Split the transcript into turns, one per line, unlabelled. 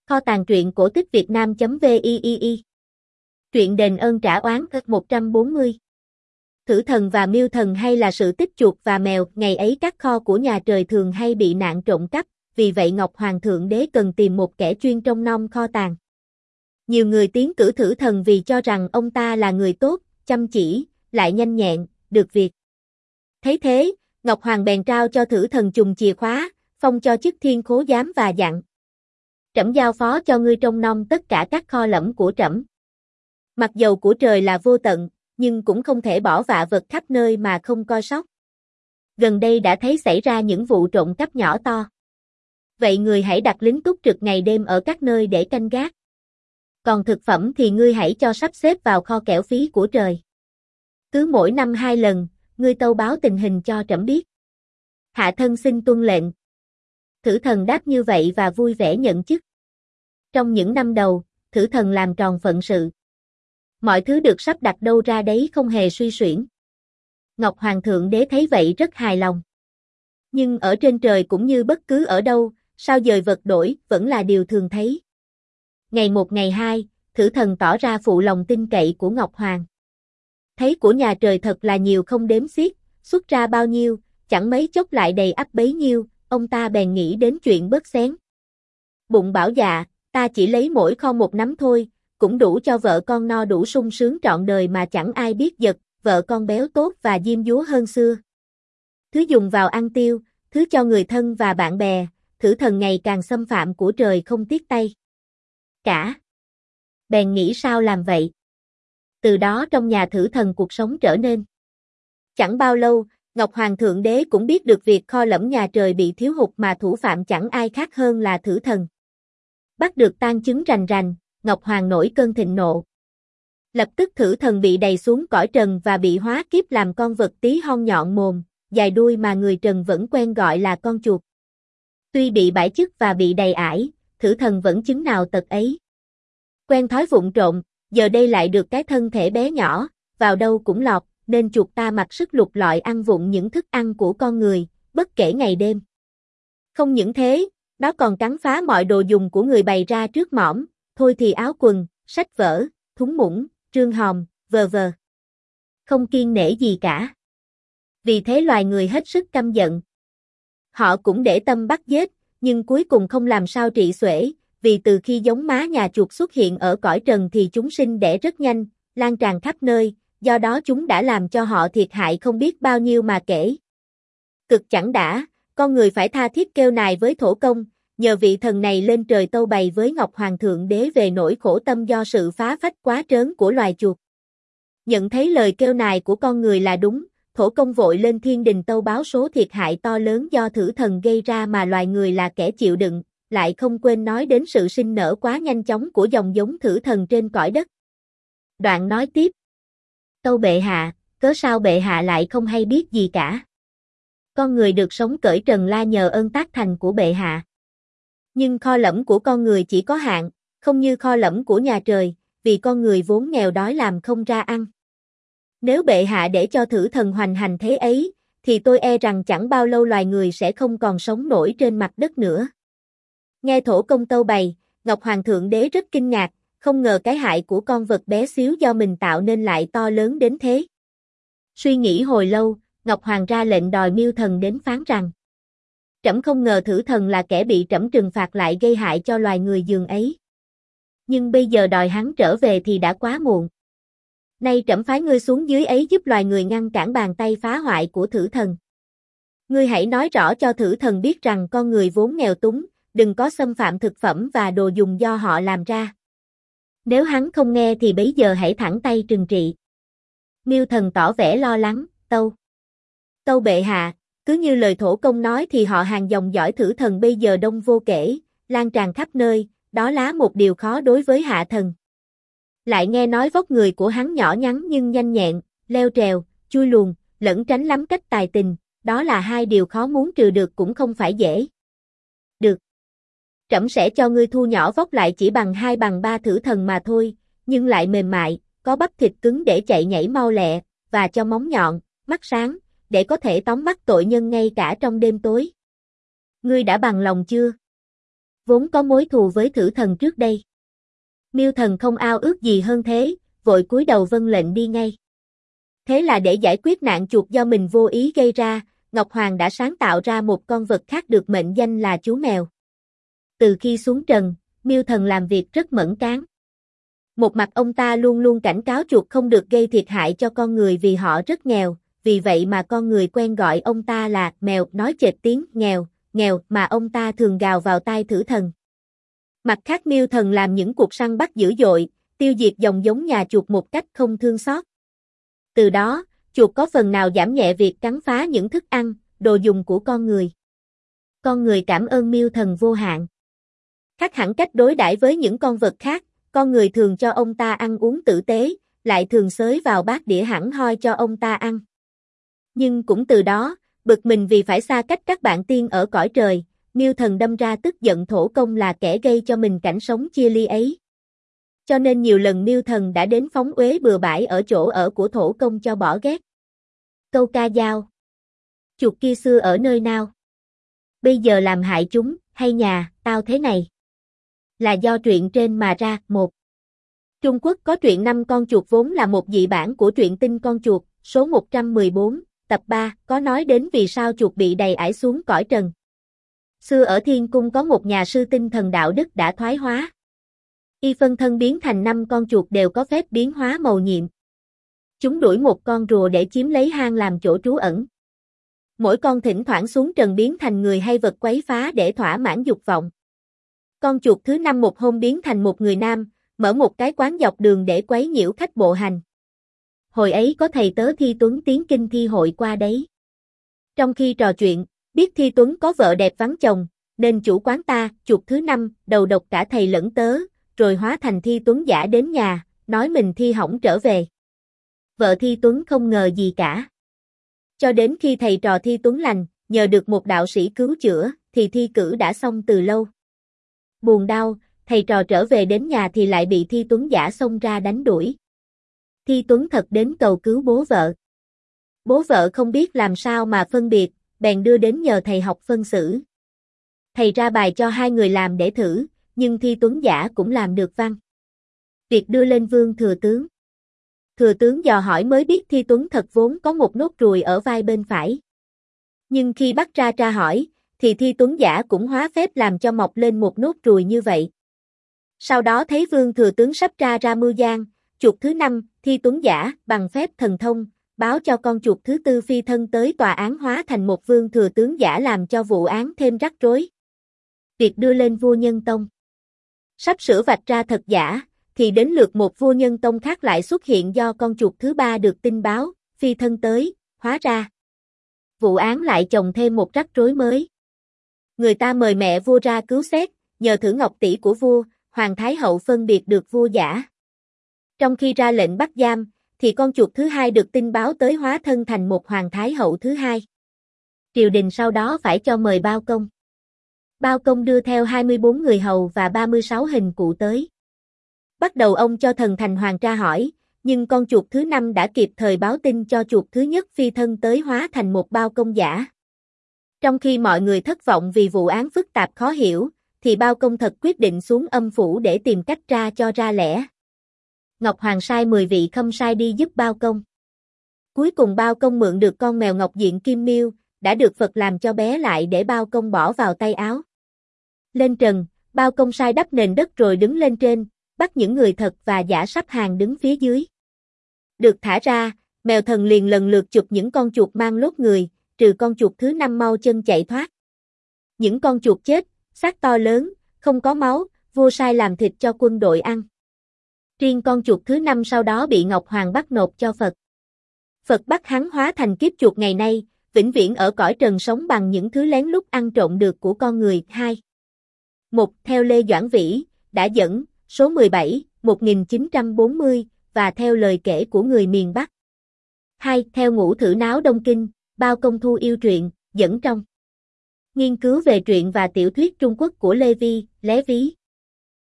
Kho tàng truyện cổ tích Việt Nam.viii. Truyện đền ơn trả oán 140. Thử thần và miêu thần hay là sự tích chuột và mèo, ngày ấy các kho của nhà trời thường hay bị nạn trộm cắp, vì vậy Ngọc Hoàng Thượng Đế cần tìm một kẻ chuyên trông nom kho tàng. Nhiều người tiến cử thử thần vì cho rằng ông ta là người tốt, chăm chỉ, lại nhanh nhẹn, được việc. Thấy thế, Ngọc Hoàng bèn trao cho thử thần chùm chìa khóa, phong cho chức thiên khố giám và dặn: trẫm giao phó cho ngươi trông nom tất cả các kho lẫm của trẫm. Mặc dầu của trời là vô tận, nhưng cũng không thể bỏ vạ vật khắp nơi mà không coi sóc. Gần đây đã thấy xảy ra những vụ trộm cắp nhỏ to. Vậy người hãy đặt lính túc trực ngày đêm ở các nơi để canh gác. Còn thực phẩm thì ngươi hãy cho sắp xếp vào kho kẽo phí của trời. Cứ mỗi năm 2 lần, ngươi tâu báo tình hình cho trẫm biết. Hạ thân xin tuân lệnh. Thử thần đáp như vậy và vui vẻ nhận chức. Trong những năm đầu, thử thần làm tròn phận sự. Mọi thứ được sắp đặt đâu ra đấy không hề suy xuyển. Ngọc Hoàng Thượng Đế thấy vậy rất hài lòng. Nhưng ở trên trời cũng như bất cứ ở đâu, sao dời vật đổi vẫn là điều thường thấy. Ngày một ngày hai, thử thần tỏ ra phụ lòng tin cậy của Ngọc Hoàng. Thấy của nhà trời thật là nhiều không đếm xiết, xuất ra bao nhiêu, chẳng mấy chốc lại đầy ắp bấy nhiêu, ông ta bèn nghĩ đến chuyện bớt xén. Bụng bảo dạ, ta chỉ lấy mỗi kho một nắm thôi, cũng đủ cho vợ con no đủ sung sướng trọn đời mà chẳng ai biết giật, vợ con béo tốt và diêm dúa hơn xưa. Thứ dùng vào ăn tiêu, thứ cho người thân và bạn bè, thử thần ngày càng xâm phạm của trời không tiếc tay. Cả. Bèn nghĩ sao làm vậy. Từ đó trong nhà thử thần cuộc sống trở nên. Chẳng bao lâu, Ngọc Hoàng Thượng Đế cũng biết được việc kho lẫm nhà trời bị thiếu hụt mà thủ phạm chẳng ai khác hơn là thử thần. Bắt được tang chứng rành rành, Ngọc Hoàng nổi cơn thịnh nộ. Lập tức thử thần bị đày xuống cõi trần và bị hóa kiếp làm con vật tí hon nhọn mồm, dài đuôi mà người trần vẫn quen gọi là con chuột. Tuy bị bãi chức và bị đầy ải, thử thần vẫn chứng nào tật ấy. Quen thói vụng trộm, giờ đây lại được cái thân thể bé nhỏ, vào đâu cũng lọt, nên chuột ta mặc sức lục lọi ăn vụng những thức ăn của con người, bất kể ngày đêm. Không những thế, nó còn cắn phá mọi đồ dùng của người bày ra trước mỏm, thôi thì áo quần, sách vở, thúng muỗng, trương hòm, v.v. Không kiêng nể gì cả. Vì thế loài người hết sức căm giận. Họ cũng để tâm bắt giết, nhưng cuối cùng không làm sao trị xuể, vì từ khi giống má nhà chuột xuất hiện ở cõi trần thì chúng sinh đẻ rất nhanh, lan tràn khắp nơi, do đó chúng đã làm cho họ thiệt hại không biết bao nhiêu mà kể. Cực chẳng đã, con người phải tha thiết kêu nài với thổ công, nhờ vị thần này lên trời tâu bày với Ngọc Hoàng Thượng Đế về nỗi khổ tâm do sự phá phách quá trớn của loài chuột. Nhận thấy lời kêu nài của con người là đúng, thổ công vội lên thiên đình tâu báo số thiệt hại to lớn do thử thần gây ra mà loài người là kẻ chịu đựng, lại không quên nói đến sự sinh nở quá nhanh chóng của dòng giống thử thần trên cõi đất. Đoạn nói tiếp: tâu bệ hạ, cớ sao bệ hạ lại không hay biết gì cả? Con người được sống cởi trần la nhờ ơn tác thành của bệ hạ. Nhưng kho lẫm của con người chỉ có hạn, không như kho lẫm của nhà trời, vì con người vốn nghèo đói làm không ra ăn. Nếu bệ hạ để cho thử thần hoành hành thế ấy, thì tôi e rằng chẳng bao lâu loài người sẽ không còn sống nổi trên mặt đất nữa. Nghe thổ công tâu bày, Ngọc Hoàng Thượng Đế rất kinh ngạc, không ngờ cái hại của con vật bé xíu do mình tạo nên lại to lớn đến thế. Suy nghĩ hồi lâu, Ngọc Hoàng ra lệnh đòi miêu thần đến phán rằng: trẫm không ngờ thử thần là kẻ bị trẫm trừng phạt lại gây hại cho loài người dường ấy. Nhưng bây giờ đòi hắn trở về thì đã quá muộn. Nay trẫm phái ngươi xuống dưới ấy giúp loài người ngăn cản bàn tay phá hoại của thử thần. Ngươi hãy nói rõ cho thử thần biết rằng con người vốn nghèo túng, đừng có xâm phạm thực phẩm và đồ dùng do họ làm ra. Nếu hắn không nghe thì bấy giờ hãy thẳng tay trừng trị. Miêu thần tỏ vẻ lo lắng, tâu bệ hạ, cứ như lời thổ công nói thì họ hàng dòng dõi thử thần bây giờ đông vô kể, lan tràn khắp nơi, đó là một điều khó đối với hạ thần. Lại nghe nói vóc người của hắn nhỏ nhắn nhưng nhanh nhẹn, leo trèo, chui luồn, lẩn tránh lắm cách tài tình, đó là hai điều khó muốn trừ được cũng không phải dễ. Được. Trẫm sẽ cho ngươi thu nhỏ vóc lại chỉ bằng 2 bằng 3 thử thần mà thôi, nhưng lại mềm mại, có bắp thịt cứng để chạy nhảy mau lẹ, và cho móng nhọn, mắt sáng, để có thể tóm bắt tội nhân ngay cả trong đêm tối. Ngươi đã bằng lòng chưa? vốn có mối thù với Thử Thần trước đây. Miêu Thần không ao ước gì hơn thế, vội cúi đầu vâng lệnh đi ngay. Thế là để giải quyết nạn chuột do mình vô ý gây ra, Ngọc Hoàng đã sáng tạo ra một con vật khác được mệnh danh là chú mèo. Từ khi xuống trần, Miêu Thần làm việc rất mẫn cán. Một mặt ông ta luôn luôn cảnh cáo chuột không được gây thiệt hại cho con người vì họ rất nghèo, vì vậy mà con người quen gọi ông ta là mèo, nói chệch tiếng nghèo, nghèo mà ông ta thường gào vào tai Thử Thần. Mặt khác Miêu Thần làm những cuộc săn bắt dữ dội, tiêu diệt dòng giống nhà chuột một cách không thương xót. Từ đó, chuột có phần nào giảm nhẹ việc cắn phá những thức ăn, đồ dùng của con người. Con người cảm ơn Miêu Thần vô hạn. Khác hẳn cách đối đãi với những con vật khác, con người thường cho ông ta ăn uống tử tế, lại thường xới vào bát đĩa hẳn hoi cho ông ta ăn. Nhưng cũng từ đó, bực mình vì phải xa cách các bạn tiên ở cõi trời, Miêu Thần đâm ra tức giận Thổ Công là kẻ gây cho mình cảnh sống chia ly ấy. Cho nên nhiều lần Miêu Thần đã đến phóng uế bừa bãi ở chỗ ở của Thổ Công cho bỏ ghét. Câu ca dao. Chuột kia xưa ở nơi nào? Bây giờ làm hại chúng, hay nhà, tao thế này? Là do truyện trên mà ra. 1. Trung Quốc có truyện 5 con chuột vốn là một dị bản của truyện Tinh Con Chuột, số 114, tập 3, có nói đến vì sao chuột bị đầy ải xuống cõi trần. Xưa ở Thiên Cung có một nhà sư tinh thần đạo đức đã thoái hóa. Y phân thân biến thành 5 con chuột đều có phép biến hóa mầu nhiệm. Chúng đuổi một con rùa để chiếm lấy hang làm chỗ trú ẩn. Mỗi con thỉnh thoảng xuống trần biến thành người hay vật quấy phá để thỏa mãn dục vọng. Con chuột thứ 5 một hôm biến thành một người nam, mở một cái quán dọc đường để quấy nhiễu khách bộ hành. Hồi ấy có thầy tớ Thi Tuấn tiến kinh thi hội qua đấy. Trong khi trò chuyện, biết Thi Tuấn có vợ đẹp vắng chồng, nên chủ quán ta, chuột thứ 5, đầu độc cả thầy lẫn tớ, rồi hóa thành Thi Tuấn giả đến nhà, nói mình thi hỏng trở về. Vợ Thi Tuấn không ngờ gì cả. Cho đến khi thầy trò Thi Tuấn lành, nhờ được một đạo sĩ cứu chữa, thì thi cử đã xong từ lâu. Buồn đau, thầy trò trở về đến nhà thì lại bị Thi Tuấn giả xông ra đánh đuổi. Thi Tuấn thật đến cầu cứu bố vợ. Bố vợ không biết làm sao mà phân biệt, bèn đưa đến nhờ thầy học phân xử. Thầy ra bài cho hai người làm để thử, nhưng Thi Tuấn giả cũng làm được văn. Việc đưa lên Vương Thừa Tướng. Thừa Tướng dò hỏi mới biết Thi Tuấn thật vốn có một nốt ruồi ở vai bên phải. Nhưng khi bắt ra tra hỏi, thì Thi Tuấn giả cũng hóa phép làm cho mọc lên một nốt ruồi như vậy. Sau đó thấy Vương Thừa Tướng sắp tra ra mưu gian, chuột thứ 5, Thi Tuấn giả, bằng phép thần thông, báo cho con chuột thứ 4 phi thân tới tòa án hóa thành một Vương Thừa Tướng giả làm cho vụ án thêm rắc rối. Việc đưa lên vua Nhân Tông. Sắp sửa vạch ra thật giả, thì đến lượt một vua Nhân Tông khác lại xuất hiện do con chuột thứ 3 được tin báo, phi thân tới, hóa ra. Vụ án lại chồng thêm một rắc rối mới. Người ta mời mẹ vua ra cứu xét, nhờ thử ngọc tỷ của vua, Hoàng Thái Hậu phân biệt được vua giả. Trong khi ra lệnh bắt giam, thì con chuột thứ 2 được tin báo tới hóa thân thành một Hoàng Thái Hậu thứ 2. Triều đình sau đó phải cho mời Bao Công. Bao Công đưa theo 24 người hầu và 36 hình cụ tới. Bắt đầu ông cho thần thành hoàng tra hỏi, nhưng con chuột thứ 5 đã kịp thời báo tin cho chuột thứ nhất phi thân tới hóa thành một Bao Công giả. Trong khi mọi người thất vọng vì vụ án phức tạp khó hiểu, thì Bao Công thật quyết định xuống âm phủ để tìm cách tra cho ra lẽ. Ngọc Hoàng sai 10 vị khâm sai đi giúp Bao Công. Cuối cùng Bao Công mượn được con mèo ngọc diện kim miêu, đã được Phật làm cho bé lại để Bao Công bỏ vào tay áo. Lên trần, Bao Công sai đắp nền đất rồi đứng lên trên, bắt những người thật và giả sắp hàng đứng phía dưới. Được thả ra, mèo thần liền lần lượt chụp những con chuột mang lốt người, trừ con chuột thứ 5 mau chân chạy thoát. Những con chuột chết, xác to lớn, không có máu, vua sai làm thịt cho quân đội ăn. Riêng con chuột thứ 5 sau đó bị Ngọc Hoàng bắt nộp cho Phật. Phật bắt hắn hóa thành kiếp chuột ngày nay, vĩnh viễn ở cõi trần sống bằng những thứ lén lút ăn trộm được của con người. 2. 1. Theo Lê Doãn Vĩ, đã dẫn, số 17, 1940, và theo lời kể của người miền Bắc. 2. Theo Ngũ Thử Náo Đông Kinh, Bao Công thu yêu truyện, dẫn trong. Nghiên cứu về truyện và tiểu thuyết Trung Quốc của Lê Vi, Lé Ví.